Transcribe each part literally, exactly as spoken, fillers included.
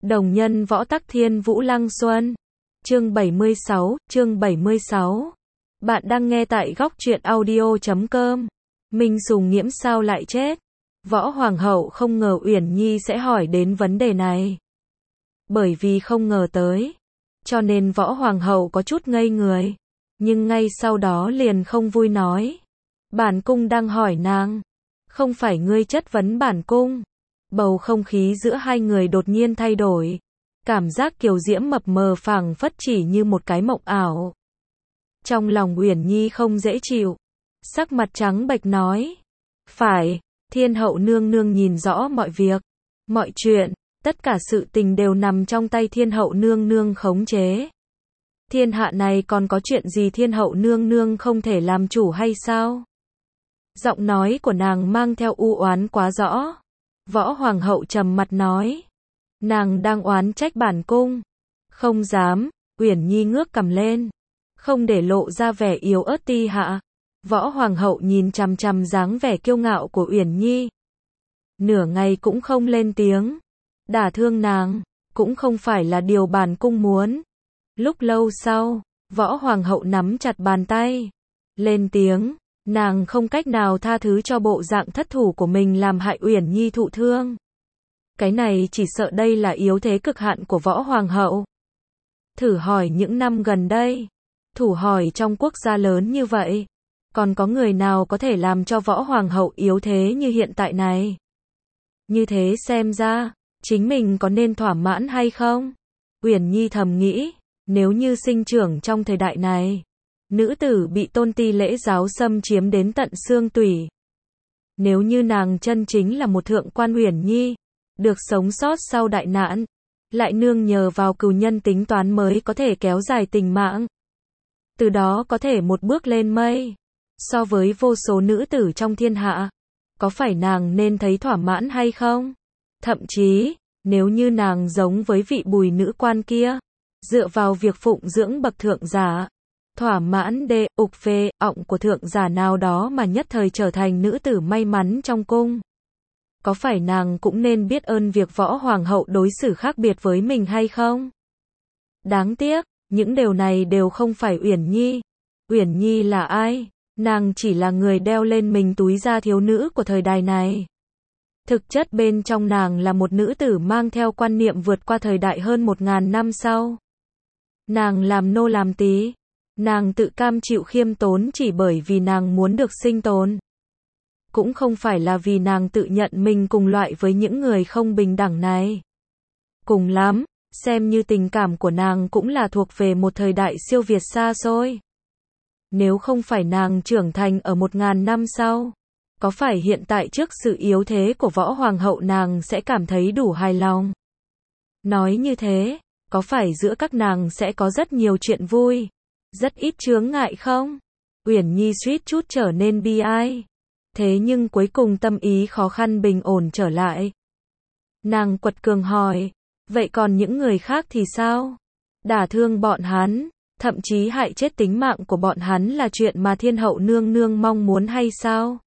Đồng nhân võ tắc thiên vũ lăng xuân. Chương bảy mươi sáu, chương bảy mươi sáu. Bạn đang nghe tại góc truyện audio chấm com. Minh Sùng Nghiễm sao lại chết? Võ Hoàng hậu không ngờ Uyển Nhi sẽ hỏi đến vấn đề này. Bởi vì không ngờ tới, cho nên Võ Hoàng hậu có chút ngây người. Nhưng ngay sau đó liền không vui nói. Bản cung đang hỏi nàng. Không phải ngươi chất vấn bản cung. Bầu không khí giữa hai người đột nhiên thay đổi. Cảm giác kiều diễm mập mờ phảng phất chỉ như một cái mộng ảo. Trong lòng Uyển Nhi không dễ chịu. Sắc mặt trắng bệch nói. Phải, thiên hậu nương nương nhìn rõ mọi việc. Mọi chuyện, tất cả sự tình đều nằm trong tay thiên hậu nương nương khống chế. Thiên hạ này còn có chuyện gì thiên hậu nương nương không thể làm chủ hay sao? Giọng nói của nàng mang theo u oán quá rõ. Võ Hoàng hậu trầm mặt nói. Nàng đang oán trách bản cung. Không dám, Uyển Nhi ngước cằm lên. Không để lộ ra vẻ yếu ớt ti hạ. Võ Hoàng hậu nhìn chằm chằm dáng vẻ kiêu ngạo của Uyển Nhi. Nửa ngày cũng không lên tiếng. Đả thương nàng, cũng không phải là điều bản cung muốn. Lúc lâu sau, Võ Hoàng hậu nắm chặt bàn tay. Lên tiếng. Nàng không cách nào tha thứ cho bộ dạng thất thủ của mình làm hại Uyển Nhi thụ thương. Cái này chỉ sợ đây là yếu thế cực hạn của Võ Hoàng hậu. Thử hỏi những năm gần đây, thử hỏi trong quốc gia lớn như vậy, còn có người nào có thể làm cho Võ Hoàng hậu yếu thế như hiện tại này? Như thế xem ra, chính mình có nên thỏa mãn hay không? Uyển Nhi thầm nghĩ, nếu như sinh trưởng trong thời đại này, nữ tử bị tôn ti lễ giáo xâm chiếm đến tận xương tủy. Nếu như nàng chân chính là một thượng quan Uyển Nhi, được sống sót sau đại nạn, lại nương nhờ vào cừu nhân tính toán mới có thể kéo dài tình mạng. Từ đó có thể một bước lên mây. So với vô số nữ tử trong thiên hạ, có phải nàng nên thấy thỏa mãn hay không? Thậm chí, nếu như nàng giống với vị Bùi nữ quan kia, dựa vào việc phụng dưỡng bậc thượng giả, thỏa mãn đê, ục phê, ọng của thượng giả nào đó mà nhất thời trở thành nữ tử may mắn trong cung. Có phải nàng cũng nên biết ơn việc Võ Hoàng hậu đối xử khác biệt với mình hay không? Đáng tiếc, những điều này đều không phải Uyển Nhi. Uyển Nhi là ai? Nàng chỉ là người đeo lên mình túi da thiếu nữ của thời đại này. Thực chất bên trong nàng là một nữ tử mang theo quan niệm vượt qua thời đại hơn một ngàn năm sau. Nàng làm nô làm tý. Nàng tự cam chịu khiêm tốn chỉ bởi vì nàng muốn được sinh tồn. Cũng không phải là vì nàng tự nhận mình cùng loại với những người không bình đẳng này. Cùng lắm, xem như tình cảm của nàng cũng là thuộc về một thời đại siêu việt xa xôi. Nếu không phải nàng trưởng thành ở một ngàn năm sau, có phải hiện tại trước sự yếu thế của Võ Hoàng hậu nàng sẽ cảm thấy đủ hài lòng? Nói như thế, có phải giữa các nàng sẽ có rất nhiều chuyện vui, rất ít chướng ngại không? Uyển Nhi suýt chút trở nên bi ai. Thế nhưng cuối cùng tâm ý khó khăn bình ổn trở lại. Nàng quật cường hỏi, vậy còn những người khác thì sao? Đả thương bọn hắn, thậm chí hại chết tính mạng của bọn hắn là chuyện mà thiên hậu nương nương mong muốn hay sao?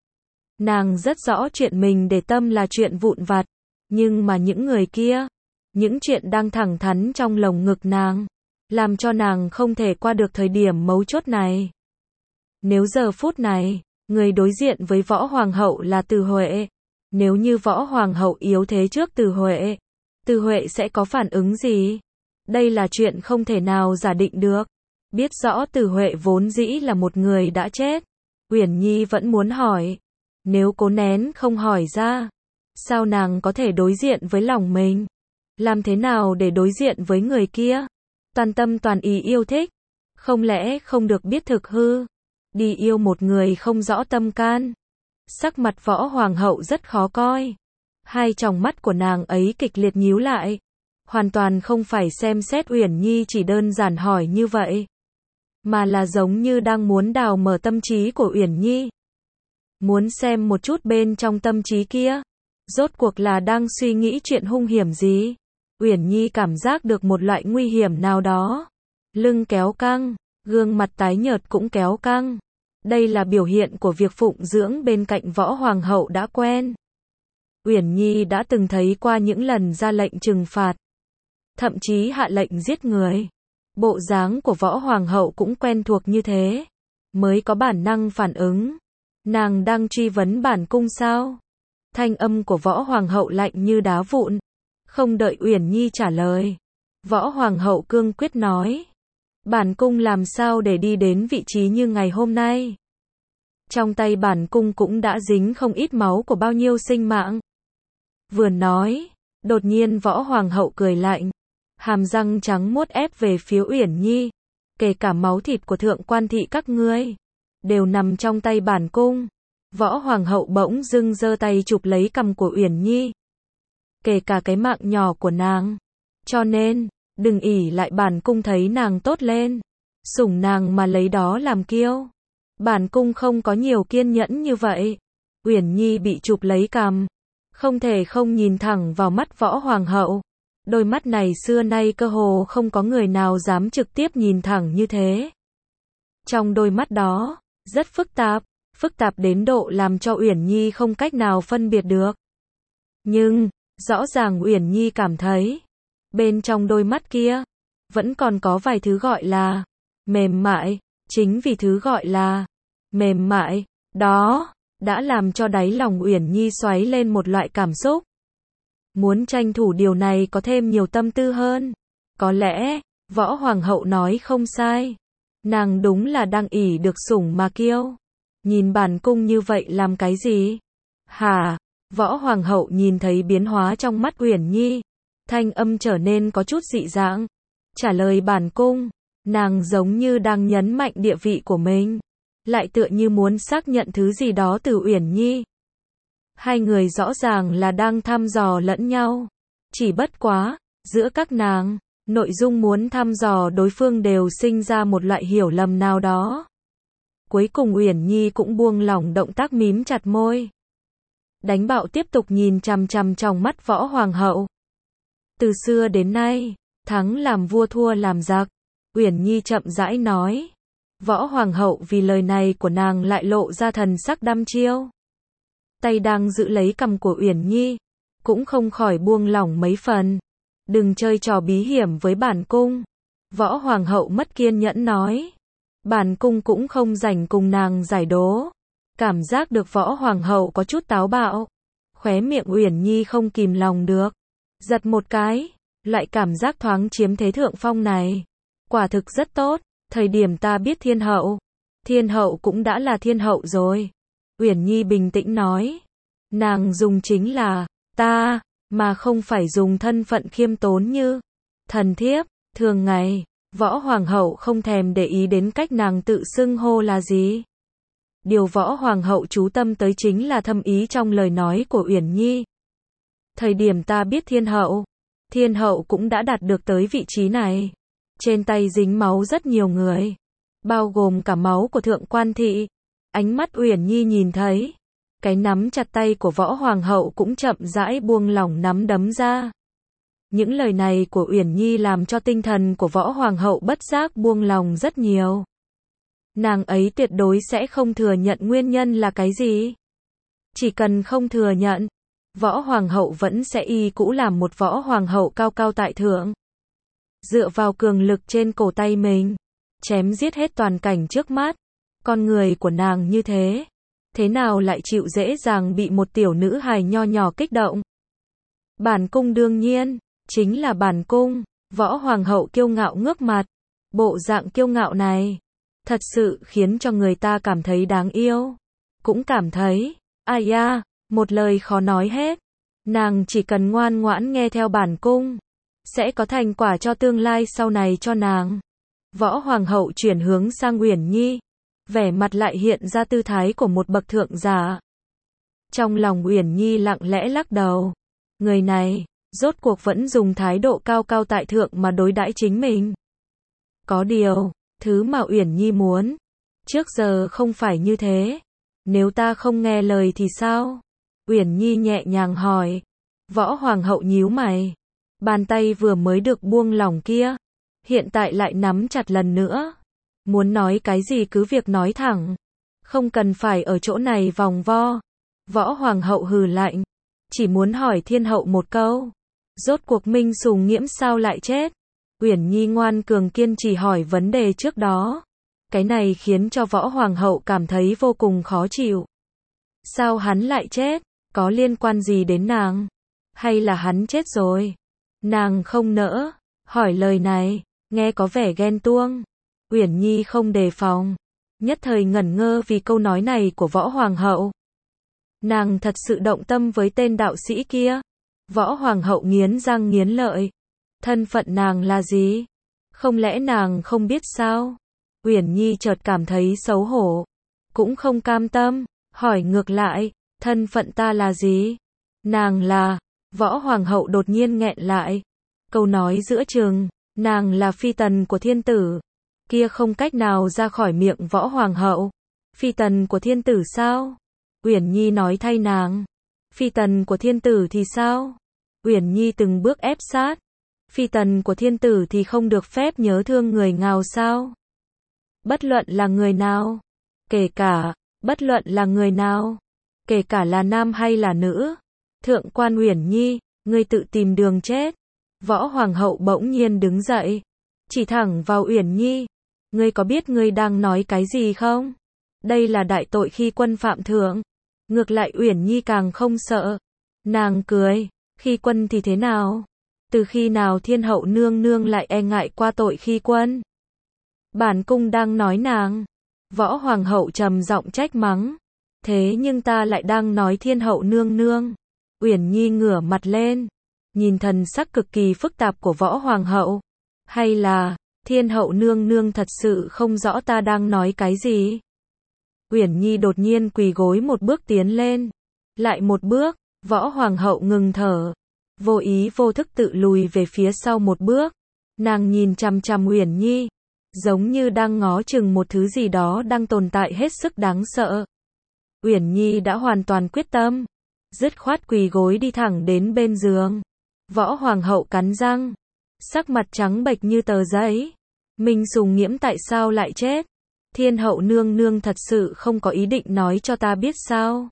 Nàng rất rõ chuyện mình để tâm là chuyện vụn vặt, nhưng mà những người kia, những chuyện đang thẳng thắn trong lồng ngực nàng, làm cho nàng không thể qua được thời điểm mấu chốt này. Nếu giờ phút này, người đối diện với Võ Hoàng hậu là Từ Huệ, nếu như Võ Hoàng hậu yếu thế trước Từ Huệ, Từ Huệ sẽ có phản ứng gì? Đây là chuyện không thể nào giả định được. Biết rõ Từ Huệ vốn dĩ là một người đã chết, Uyển Nhi vẫn muốn hỏi. Nếu cố nén không hỏi ra, sao nàng có thể đối diện với lòng mình? Làm thế nào để đối diện với người kia? Toàn tâm toàn ý yêu thích, không lẽ không được biết thực hư? Đi yêu một người không rõ tâm can. Sắc mặt Võ Hoàng hậu rất khó coi. Hai tròng mắt của nàng ấy kịch liệt nhíu lại. Hoàn toàn không phải xem xét Uyển Nhi chỉ đơn giản hỏi như vậy, mà là giống như đang muốn đào mở tâm trí của Uyển Nhi. Muốn xem một chút bên trong tâm trí kia, rốt cuộc là đang suy nghĩ chuyện hung hiểm gì. Uyển Nhi cảm giác được một loại nguy hiểm nào đó. Lưng kéo căng, gương mặt tái nhợt cũng kéo căng. Đây là biểu hiện của việc phụng dưỡng bên cạnh Võ Hoàng hậu đã quen. Uyển Nhi đã từng thấy qua những lần ra lệnh trừng phạt, thậm chí hạ lệnh giết người. Bộ dáng của Võ Hoàng hậu cũng quen thuộc như thế, mới có bản năng phản ứng. Nàng đang truy vấn bản cung sao? Thanh âm của Võ Hoàng hậu lạnh như đá vụn. Không đợi Uyển Nhi trả lời, Võ Hoàng hậu cương quyết nói: bản cung làm sao để đi đến vị trí như ngày hôm nay? Trong tay bản cung cũng đã dính không ít máu của bao nhiêu sinh mạng. Vừa nói, đột nhiên Võ Hoàng hậu cười lạnh, hàm răng trắng muốt ép về phía Uyển Nhi, kể cả máu thịt của thượng quan thị các ngươi, đều nằm trong tay bản cung. Võ Hoàng hậu bỗng dưng giơ tay chụp lấy cằm của Uyển Nhi, kể cả cái mạng nhỏ của nàng. Cho nên, đừng ỷ lại bản cung thấy nàng tốt lên, sủng nàng mà lấy đó làm kiêu. Bản cung không có nhiều kiên nhẫn như vậy. Uyển Nhi bị chụp lấy cằm, không thể không nhìn thẳng vào mắt Võ Hoàng hậu. Đôi mắt này xưa nay cơ hồ không có người nào dám trực tiếp nhìn thẳng như thế. Trong đôi mắt đó, rất phức tạp, phức tạp đến độ làm cho Uyển Nhi không cách nào phân biệt được. Nhưng, rõ ràng Uyển Nhi cảm thấy, bên trong đôi mắt kia, vẫn còn có vài thứ gọi là mềm mại. Chính vì thứ gọi là mềm mại đó, đã làm cho đáy lòng Uyển Nhi xoáy lên một loại cảm xúc. Muốn tranh thủ điều này có thêm nhiều tâm tư hơn. Có lẽ, Võ Hoàng hậu nói không sai. Nàng đúng là đang ỷ được sủng mà kiêu. Nhìn bản cung như vậy làm cái gì? Hả? Võ Hoàng hậu nhìn thấy biến hóa trong mắt Uyển Nhi, thanh âm trở nên có chút dị dạng. Trả lời bản cung, nàng giống như đang nhấn mạnh địa vị của mình, lại tựa như muốn xác nhận thứ gì đó từ Uyển Nhi. Hai người rõ ràng là đang thăm dò lẫn nhau. Chỉ bất quá, giữa các nàng, nội dung muốn thăm dò đối phương đều sinh ra một loại hiểu lầm nào đó. Cuối cùng Uyển Nhi cũng buông lỏng động tác mím chặt môi. Đánh bạo tiếp tục nhìn chằm chằm trong mắt Võ Hoàng hậu. Từ xưa đến nay, thắng làm vua thua làm giặc. Uyển Nhi chậm rãi nói. Võ Hoàng hậu vì lời này của nàng lại lộ ra thần sắc đăm chiêu. Tay đang giữ lấy cằm của Uyển Nhi, cũng không khỏi buông lỏng mấy phần. Đừng chơi trò bí hiểm với bản cung. Võ Hoàng hậu mất kiên nhẫn nói. Bản cung cũng không rảnh cùng nàng giải đố. Cảm giác được Võ Hoàng hậu có chút táo bạo. Khóe miệng Uyển Nhi không kìm lòng được, giật một cái. Loại cảm giác thoáng chiếm thế thượng phong này, quả thực rất tốt. Thời điểm ta biết thiên hậu, thiên hậu cũng đã là thiên hậu rồi. Uyển Nhi bình tĩnh nói. Nàng dùng chính là ta, mà không phải dùng thân phận khiêm tốn như thần thiếp. Thường ngày, Võ Hoàng hậu không thèm để ý đến cách nàng tự xưng hô là gì. Điều Võ Hoàng hậu chú tâm tới chính là thâm ý trong lời nói của Uyển Nhi. Thời điểm ta biết thiên hậu, thiên hậu cũng đã đạt được tới vị trí này. Trên tay dính máu rất nhiều người, bao gồm cả máu của thượng quan thị. Ánh mắt Uyển Nhi nhìn thấy, cái nắm chặt tay của Võ Hoàng hậu cũng chậm rãi buông lỏng nắm đấm ra. Những lời này của Uyển Nhi làm cho tinh thần của Võ Hoàng hậu bất giác buông lỏng rất nhiều. Nàng ấy tuyệt đối sẽ không thừa nhận nguyên nhân là cái gì. Chỉ cần không thừa nhận, Võ Hoàng hậu vẫn sẽ y cũ làm một Võ Hoàng hậu cao cao tại thượng. Dựa vào cường lực trên cổ tay mình, chém giết hết toàn cảnh trước mắt. Con người của nàng như thế, thế nào lại chịu dễ dàng bị một tiểu nữ hài nho nhỏ kích động. Bản cung đương nhiên, chính là bản cung. Võ Hoàng hậu kiêu ngạo ngước mặt. Bộ dạng kiêu ngạo này, thật sự khiến cho người ta cảm thấy đáng yêu. Cũng cảm thấy, ai da, một lời khó nói hết. Nàng chỉ cần ngoan ngoãn nghe theo bản cung, sẽ có thành quả cho tương lai sau này cho nàng. Võ Hoàng hậu chuyển hướng sang Uyển Nhi, vẻ mặt lại hiện ra tư thái của một bậc thượng giả. Trong lòng Uyển Nhi lặng lẽ lắc đầu. Người này, rốt cuộc vẫn dùng thái độ cao cao tại thượng mà đối đãi chính mình. Có điều, thứ mà Uyển Nhi muốn, trước giờ không phải như thế. Nếu ta không nghe lời thì sao? Uyển Nhi nhẹ nhàng hỏi. Võ Hoàng hậu nhíu mày. Bàn tay vừa mới được buông lỏng kia, hiện tại lại nắm chặt lần nữa. Muốn nói cái gì cứ việc nói thẳng, không cần phải ở chỗ này vòng vo. Võ Hoàng hậu hừ lạnh. Chỉ muốn hỏi thiên hậu một câu. Rốt cuộc Minh Sùng Nghiễm sao lại chết? Uyển Nhi ngoan cường kiên trì hỏi vấn đề trước đó. Cái này khiến cho Võ Hoàng hậu cảm thấy vô cùng khó chịu. Sao hắn lại chết? Có liên quan gì đến nàng? Hay là hắn chết rồi? Nàng không nỡ hỏi lời này, nghe có vẻ ghen tuông. Uyển Nhi không đề phòng, nhất thời ngẩn ngơ vì câu nói này của Võ Hoàng hậu. Nàng thật sự động tâm với tên đạo sĩ kia. Võ Hoàng hậu nghiến răng nghiến lợi. Thân phận nàng là gì? Không lẽ nàng không biết sao? Uyển Nhi chợt cảm thấy xấu hổ, cũng không cam tâm, hỏi ngược lại, thân phận ta là gì? Nàng là... Võ Hoàng hậu đột nhiên nghẹn lại. Câu nói giữa chừng, nàng là phi tần của thiên tử. Kia không cách nào ra khỏi miệng Võ Hoàng hậu. Phi tần của thiên tử sao? Uyển Nhi nói thay nàng. Phi tần của thiên tử thì sao? Uyển Nhi từng bước ép sát. Phi tần của thiên tử thì không được phép nhớ thương người nào sao? Bất luận là người nào. Kể cả, bất luận là người nào. Kể cả là nam hay là nữ. Thượng quan Uyển Nhi, ngươi tự tìm đường chết. Võ Hoàng hậu bỗng nhiên đứng dậy. Chỉ thẳng vào Uyển Nhi. Ngươi có biết ngươi đang nói cái gì không? Đây là đại tội khi quân phạm thượng. Ngược lại Uyển Nhi càng không sợ. Nàng cười, khi quân thì thế nào? Từ khi nào thiên hậu nương nương lại e ngại qua tội khi quân? Bản cung đang nói nàng. Võ Hoàng hậu trầm giọng trách mắng. Thế nhưng ta lại đang nói thiên hậu nương nương. Uyển Nhi ngửa mặt lên, nhìn thần sắc cực kỳ phức tạp của Võ Hoàng hậu. Hay là, thiên hậu nương nương thật sự không rõ ta đang nói cái gì? Uyển Nhi đột nhiên quỳ gối một bước tiến lên. Lại một bước, Võ Hoàng hậu ngừng thở. Vô ý vô thức tự lùi về phía sau một bước. Nàng nhìn chằm chằm Uyển Nhi, giống như đang ngó chừng một thứ gì đó đang tồn tại hết sức đáng sợ. Uyển Nhi đã hoàn toàn quyết tâm. Dứt khoát quỳ gối đi thẳng đến bên giường. Võ Hoàng hậu cắn răng. Sắc mặt trắng bệch như tờ giấy. Minh Sùng Nghiễm tại sao lại chết? Thiên hậu nương nương thật sự không có ý định nói cho ta biết sao?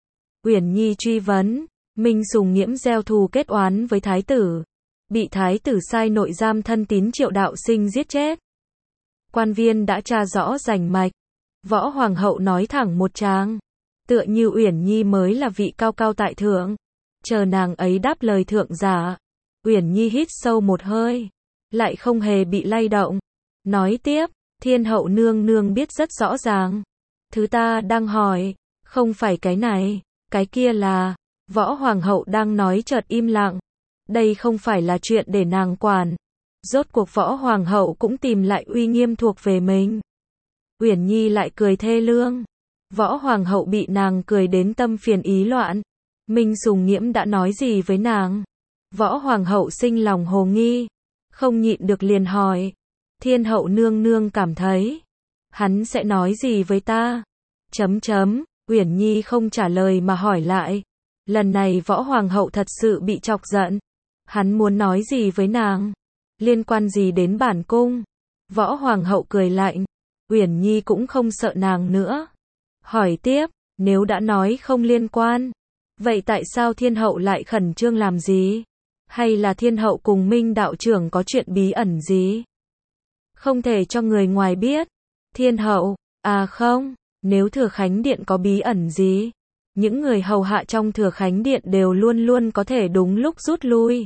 Uyển Nhi truy vấn. Minh Sùng Nghiễm gieo thù kết oán với thái tử. Bị thái tử sai nội giam thân tín Triệu Đạo Sinh giết chết. Quan viên đã tra rõ rành mạch. Võ Hoàng hậu nói thẳng một tràng. Tựa như Uyển Nhi mới là vị cao cao tại thượng. Chờ nàng ấy đáp lời thượng giả. Uyển Nhi hít sâu một hơi. Lại không hề bị lay động. Nói tiếp, thiên hậu nương nương biết rất rõ ràng. Thứ ta đang hỏi, không phải cái này, cái kia là... Võ Hoàng hậu đang nói chợt im lặng. Đây không phải là chuyện để nàng quản. Rốt cuộc Võ Hoàng hậu cũng tìm lại uy nghiêm thuộc về mình. Uyển Nhi lại cười thê lương. Võ Hoàng hậu bị nàng cười đến tâm phiền ý loạn. Minh Sùng Nghiễm đã nói gì với nàng? Võ Hoàng hậu sinh lòng hồ nghi. Không nhịn được liền hỏi. Thiên hậu nương nương cảm thấy. Hắn sẽ nói gì với ta? Chấm chấm. Uyển Nhi không trả lời mà hỏi lại. Lần này Võ Hoàng hậu thật sự bị chọc giận. Hắn muốn nói gì với nàng? Liên quan gì đến bản cung? Võ Hoàng hậu cười lạnh. Uyển Nhi cũng không sợ nàng nữa. Hỏi tiếp, nếu đã nói không liên quan, vậy tại sao thiên hậu lại khẩn trương làm gì? Hay là thiên hậu cùng Minh đạo trưởng có chuyện bí ẩn gì? Không thể cho người ngoài biết. Thiên hậu, à không, nếu Thừa Khánh Điện có bí ẩn gì? Những người hầu hạ trong Thừa Khánh Điện đều luôn luôn có thể đúng lúc rút lui.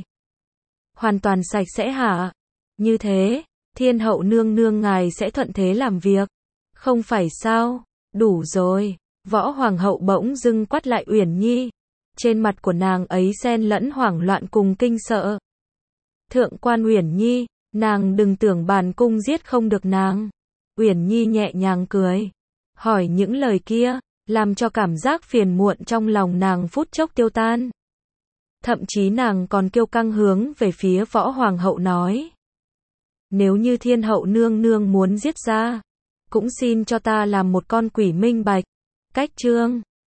Hoàn toàn sạch sẽ hả? Như thế, thiên hậu nương nương ngài sẽ thuận thế làm việc. Không phải sao? Đủ rồi. Võ Hoàng hậu bỗng dưng quát lại Uyển Nhi. Trên mặt của nàng ấy xen lẫn hoảng loạn cùng kinh sợ. Thượng quan Uyển Nhi, nàng đừng tưởng bản cung giết không được nàng. Uyển Nhi nhẹ nhàng cười. Hỏi những lời kia, làm cho cảm giác phiền muộn trong lòng nàng phút chốc tiêu tan. Thậm chí nàng còn kiêu căng hướng về phía Võ Hoàng hậu nói. Nếu như thiên hậu nương nương muốn giết ra, cũng xin cho ta làm một con quỷ minh bạch. Cách chương